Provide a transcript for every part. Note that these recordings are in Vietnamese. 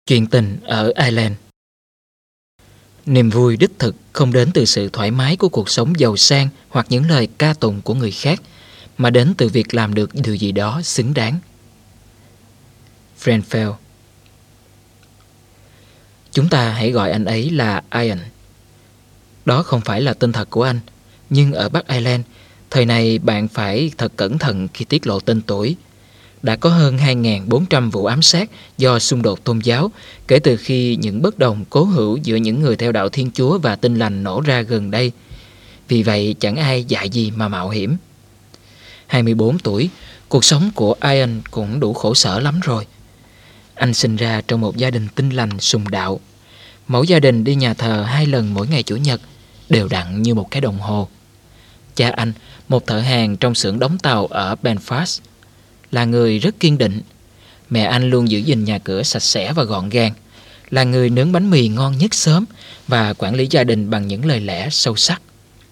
Chuyện tình ở Ireland. Niềm vui đích thực không đến từ sự thoải mái của cuộc sống giàu sang hoặc những lời ca tụng của người khác, mà đến từ việc làm được điều gì đó xứng đáng. Frenfell. Chúng ta hãy gọi anh ấy là Ian. Đó không phải là tên thật của anh, nhưng ở Bắc Ireland, thời này bạn phải thật cẩn thận khi tiết lộ tên tuổi. Đã có hơn 2.400 vụ ám sát do xung đột tôn giáo kể từ khi những bất đồng cố hữu giữa những người theo đạo Thiên Chúa và Tin Lành nổ ra gần đây. Vì vậy chẳng ai dại gì mà mạo hiểm. 24 tuổi, cuộc sống của Ian cũng đủ khổ sở lắm rồi. Anh sinh ra trong một gia đình Tin Lành sùng đạo. Mẫu gia đình đi nhà thờ 2 lần mỗi ngày Chủ nhật, đều đặn như một cái đồng hồ. Cha anh, một thợ hàn trong xưởng đóng tàu ở Belfast, là người rất kiên định. Mẹ anh luôn giữ gìn nhà cửa sạch sẽ và gọn gàng, là người nướng bánh mì ngon nhất xóm và quản lý gia đình bằng những lời lẽ sâu sắc.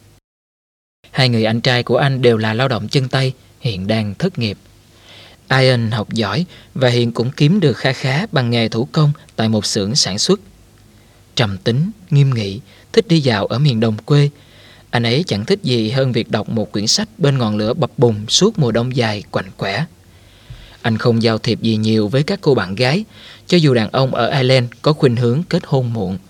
2 người anh trai của anh đều là lao động chân tay, hiện đang thất nghiệp. Ian học giỏi và hiện cũng kiếm được kha khá bằng nghề thủ công tại một xưởng sản xuất. Trầm tính, nghiêm nghị, thích đi dạo ở miền đồng quê. Anh ấy chẳng thích gì hơn việc đọc một quyển sách bên ngọn lửa bập bùng suốt mùa đông dài quạnh quẻ. Anh không giao thiệp gì nhiều với các cô bạn gái, cho dù đàn ông ở Ireland có khuynh hướng kết hôn muộn.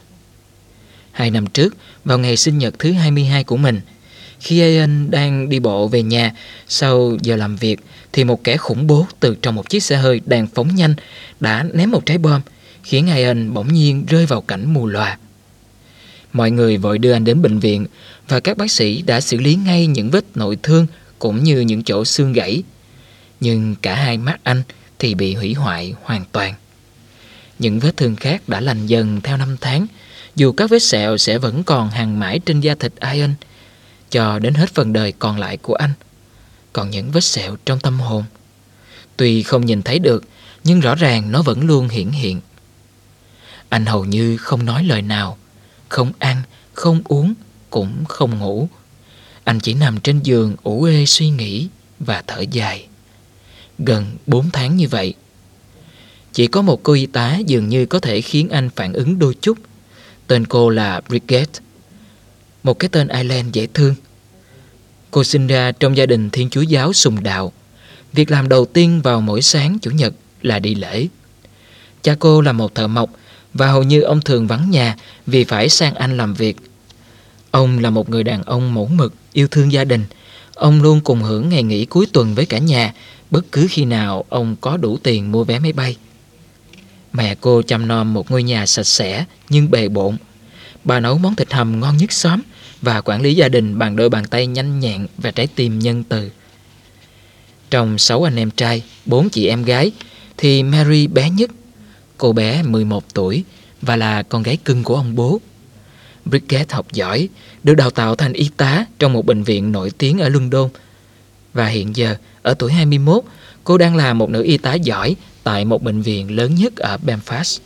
2 năm trước, vào ngày sinh nhật thứ 22 của mình, khi Ian đang đi bộ về nhà sau giờ làm việc, thì một kẻ khủng bố từ trong một chiếc xe hơi đang phóng nhanh đã ném một trái bom, khiến Ian bỗng nhiên rơi vào cảnh mù lòa. Mọi người vội đưa anh đến bệnh viện và các bác sĩ đã xử lý ngay những vết nội thương cũng như những chỗ xương gãy. Nhưng cả hai mắt anh thì bị hủy hoại hoàn toàn. Những vết thương khác đã lành dần theo năm tháng, dù các vết sẹo sẽ vẫn còn hằn mãi trên da thịt Ian cho đến hết phần đời còn lại của anh. Còn những vết sẹo trong tâm hồn, tuy không nhìn thấy được, nhưng rõ ràng nó vẫn luôn hiển hiện. Anh hầu như không nói lời nào, không ăn, không uống, cũng không ngủ. Anh chỉ nằm trên giường ủ ê suy nghĩ và thở dài. Gần 4 tháng như vậy. Chỉ có một cô y tá dường như có thể khiến anh phản ứng đôi chút. Tên cô là Bridget, một cái tên Ireland dễ thương. Cô sinh ra trong gia đình Thiên Chúa giáo sùng đạo. Việc làm đầu tiên vào mỗi sáng Chủ nhật là đi lễ. Cha cô là một thợ mộc và hầu như ông thường vắng nhà vì phải sang Anh làm việc. Ông là một người đàn ông mẫu mực, yêu thương gia đình. Ông luôn cùng hưởng ngày nghỉ cuối tuần với cả nhà, bất cứ khi nào ông có đủ tiền mua vé máy bay. Mẹ cô chăm nom một ngôi nhà sạch sẽ nhưng bề bộn. Bà nấu món thịt hầm ngon nhất xóm và quản lý gia đình bằng đôi bàn tay nhanh nhẹn và trái tim nhân từ. Trong 6 anh em trai, 4 chị em gái, thì Mary bé nhất. Cô bé 11 tuổi và là con gái cưng của ông bố. Bridget học giỏi, được đào tạo thành y tá trong một bệnh viện nổi tiếng ở London. Và hiện giờ, ở tuổi 21, cô đang là một nữ y tá giỏi tại một bệnh viện lớn nhất ở Belfast.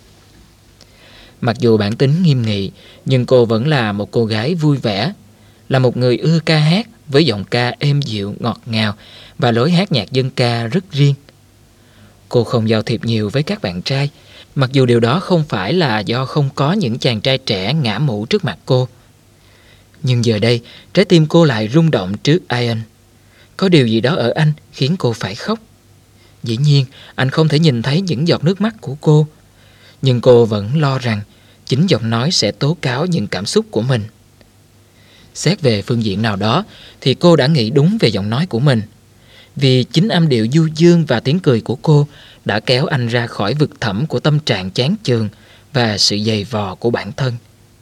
Mặc dù bản tính nghiêm nghị, nhưng cô vẫn là một cô gái vui vẻ, là một người ưa ca hát với giọng ca êm dịu, ngọt ngào và lối hát nhạc dân ca rất riêng. Cô không giao thiệp nhiều với các bạn trai, mặc dù điều đó không phải là do không có những chàng trai trẻ ngã mũ trước mặt cô. Nhưng giờ đây, trái tim cô lại rung động trước Ian. Có điều gì đó ở anh khiến cô phải khóc. Dĩ nhiên, anh không thể nhìn thấy những giọt nước mắt của cô, nhưng cô vẫn lo rằng chính giọng nói sẽ tố cáo những cảm xúc của mình. Xét về phương diện nào đó thì cô đã nghĩ đúng về giọng nói của mình, vì chính âm điệu du dương và tiếng cười của cô đã kéo anh ra khỏi vực thẳm của tâm trạng chán chường và sự dày vò của bản thân.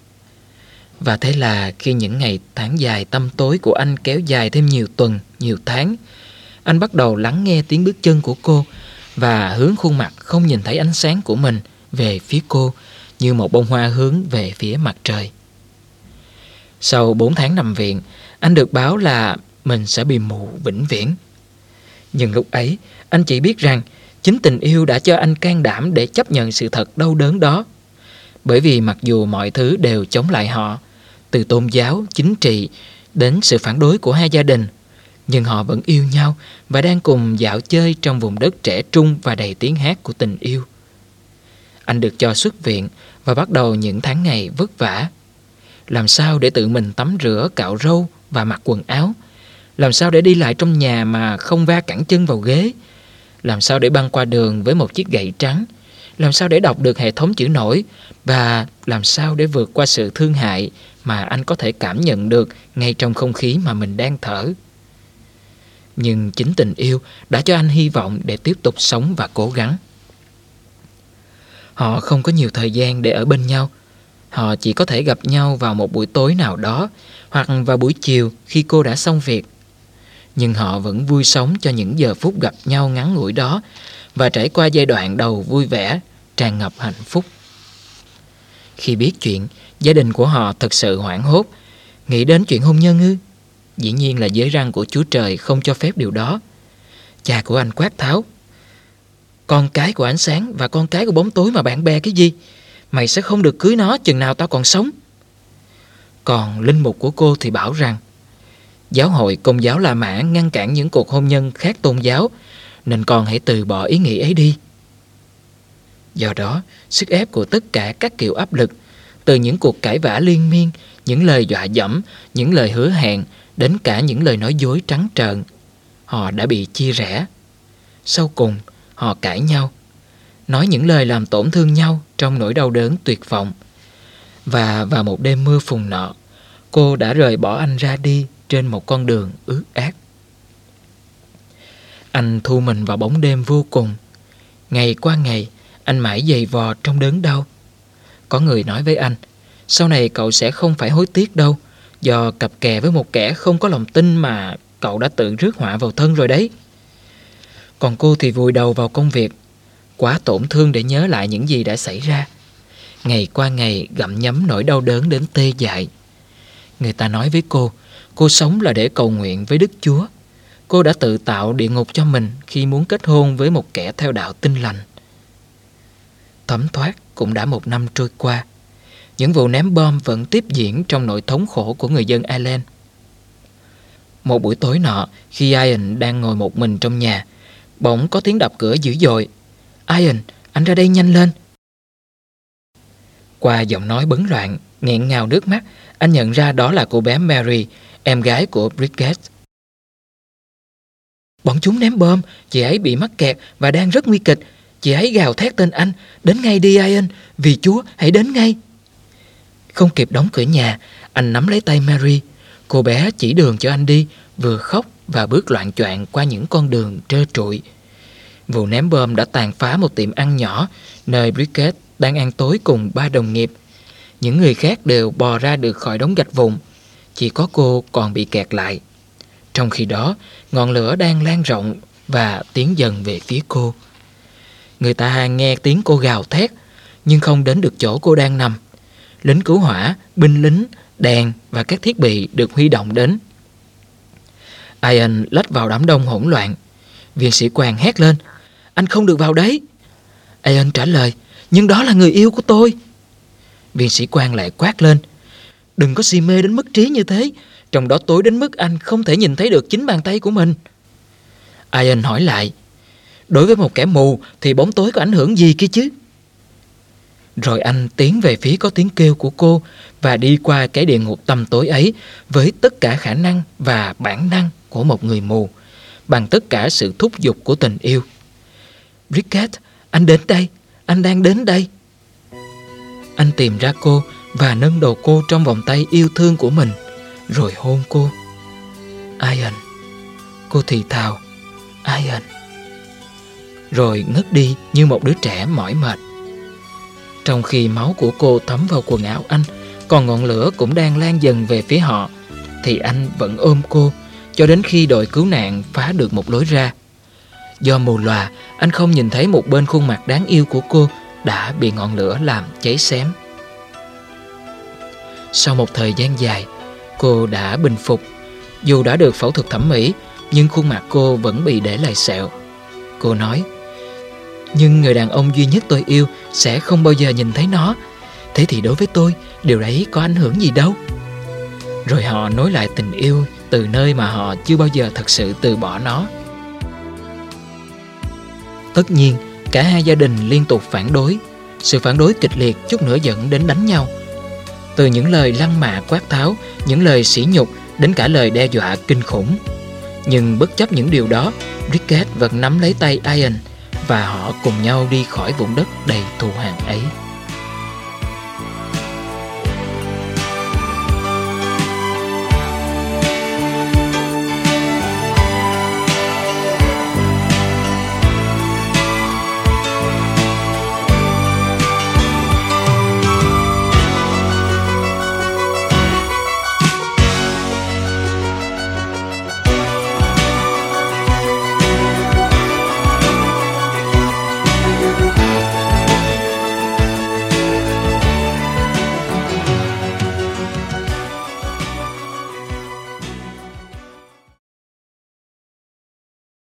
Và thế là khi những ngày tháng dài tăm tối của anh kéo dài thêm nhiều tuần, nhiều tháng, anh bắt đầu lắng nghe tiếng bước chân của cô và hướng khuôn mặt không nhìn thấy ánh sáng của mình về phía cô như một bông hoa hướng về phía mặt trời. Sau 4 tháng nằm viện, anh được báo là mình sẽ bị mù vĩnh viễn. Nhưng lúc ấy, anh chỉ biết rằng chính tình yêu đã cho anh can đảm để chấp nhận sự thật đau đớn đó. Bởi vì mặc dù mọi thứ đều chống lại họ, từ tôn giáo, chính trị đến sự phản đối của hai gia đình, nhưng họ vẫn yêu nhau và đang cùng dạo chơi trong vùng đất trẻ trung và đầy tiếng hát của tình yêu. Anh được cho xuất viện và bắt đầu những tháng ngày vất vả. Làm sao để tự mình tắm rửa, cạo râu và mặc quần áo? Làm sao để đi lại trong nhà mà không va cẳng chân vào ghế? Làm sao để băng qua đường với một chiếc gậy trắng? Làm sao để đọc được hệ thống chữ nổi? Và làm sao để vượt qua sự thương hại mà anh có thể cảm nhận được ngay trong không khí mà mình đang thở? Nhưng chính tình yêu đã cho anh hy vọng để tiếp tục sống và cố gắng. Họ không có nhiều thời gian để ở bên nhau. Họ chỉ có thể gặp nhau vào một buổi tối nào đó hoặc vào buổi chiều khi cô đã xong việc. Nhưng họ vẫn vui sống cho những giờ phút gặp nhau ngắn ngủi đó và trải qua giai đoạn đầu vui vẻ, tràn ngập hạnh phúc. Khi biết chuyện, gia đình của họ thật sự hoảng hốt. Nghĩ đến chuyện hôn nhân ư? Dĩ nhiên là giới răn của Chúa Trời không cho phép điều đó. Cha của anh quát tháo: "Con cái của ánh sáng và con cái của bóng tối mà bạn bè cái gì? Mày sẽ không được cưới nó chừng nào tao còn sống." Còn linh mục của cô thì bảo rằng giáo hội Công giáo La Mã ngăn cản những cuộc hôn nhân khác tôn giáo, nên con hãy từ bỏ ý nghĩ ấy đi. Do đó, sức ép của tất cả các kiểu áp lực, từ những cuộc cãi vã liên miên, những lời dọa dẫm, những lời hứa hẹn, đến cả những lời nói dối trắng trợn, họ đã bị chia rẽ. Sau cùng, họ cãi nhau, nói những lời làm tổn thương nhau trong nỗi đau đớn tuyệt vọng. Và vào một đêm mưa phùn nọ, cô đã rời bỏ anh ra đi trên một con đường ướt át. Anh thu mình vào bóng đêm vô cùng. Ngày qua ngày, anh mãi giày vò trong đớn đau. Có người nói với anh: "Sau này cậu sẽ không phải hối tiếc đâu, do cặp kè với một kẻ không có lòng tin mà cậu đã tự rước họa vào thân rồi đấy." Còn cô thì vùi đầu vào công việc, quá tổn thương để nhớ lại những gì đã xảy ra. Ngày qua ngày gặm nhấm nỗi đau đớn đến tê dại. Người ta nói với cô sống là để cầu nguyện với Đức Chúa. Cô đã tự tạo địa ngục cho mình khi muốn kết hôn với một kẻ theo đạo Tin Lành. Thấm thoát cũng đã 1 năm trôi qua. Những vụ ném bom vẫn tiếp diễn trong nỗi thống khổ của người dân Ireland. Một buổi tối nọ, khi Ian đang ngồi một mình trong nhà, bỗng có tiếng đập cửa dữ dội. "Ian, anh ra đây nhanh lên." Qua giọng nói bấn loạn, nghẹn ngào nước mắt, anh nhận ra đó là cô bé Mary, em gái của Bridget. "Bọn chúng ném bom, chị ấy bị mắc kẹt và đang rất nguy kịch. Chị ấy gào thét tên anh: 'Đến ngay đi Ian, vì Chúa hãy đến ngay.'" Không kịp đóng cửa nhà, anh nắm lấy tay Mary. Cô bé chỉ đường cho anh đi, vừa khóc và bước loạng choạng qua những con đường trơ trụi. Vụ ném bom đã tàn phá một tiệm ăn nhỏ nơi Bridget đang ăn tối cùng 3 đồng nghiệp. Những người khác đều bò ra được khỏi đống gạch vụn. Chỉ có cô còn bị kẹt lại. Trong khi đó, ngọn lửa đang lan rộng và tiến dần về phía cô. Người ta nghe tiếng cô gào thét, nhưng không đến được chỗ cô đang nằm. Lính cứu hỏa, binh lính, đèn và các thiết bị được huy động đến. Ian lách vào đám đông hỗn loạn. Viên sĩ quan hét lên: "Anh không được vào đấy." Ian trả lời: "Nhưng đó là người yêu của tôi." Viên sĩ quan lại quát lên: "Đừng có si mê đến mất trí như thế, trong đó tối đến mức anh không thể nhìn thấy được chính bàn tay của mình." Ian hỏi lại: "Đối với một kẻ mù thì bóng tối có ảnh hưởng gì kia chứ?" Rồi anh tiến về phía có tiếng kêu của cô và đi qua cái địa ngục tăm tối ấy với tất cả khả năng và bản năng của một người mù, bằng tất cả sự thúc giục của tình yêu. "Bridget, anh đến đây, anh đang đến đây." Anh tìm ra cô và nâng đầu cô trong vòng tay yêu thương của mình, rồi hôn cô. "Ian," cô thì thào, "Ian." Rồi ngất đi như một đứa trẻ mỏi mệt. Trong khi máu của cô thấm vào quần áo anh, còn ngọn lửa cũng đang lan dần về phía họ, thì anh vẫn ôm cô cho đến khi đội cứu nạn phá được một lối ra. Do mù lòa, anh không nhìn thấy một bên khuôn mặt đáng yêu của cô đã bị ngọn lửa làm cháy xém. Sau một thời gian dài, cô đã bình phục. Dù đã được phẫu thuật thẩm mỹ, nhưng khuôn mặt cô vẫn bị để lại sẹo. Cô nói: "Nhưng người đàn ông duy nhất tôi yêu sẽ không bao giờ nhìn thấy nó. Thế thì đối với tôi, điều đấy có ảnh hưởng gì đâu." Rồi họ nối lại tình yêu từ nơi mà họ chưa bao giờ thật sự từ bỏ nó. Tất nhiên, cả hai gia đình liên tục phản đối. Sự phản đối kịch liệt chút nữa dẫn đến đánh nhau. Từ những lời lăng mạ quát tháo, những lời sỉ nhục đến cả lời đe dọa kinh khủng. Nhưng bất chấp những điều đó, Rickard vẫn nắm lấy tay Ian và họ cùng nhau đi khỏi vùng đất đầy thù hằn ấy.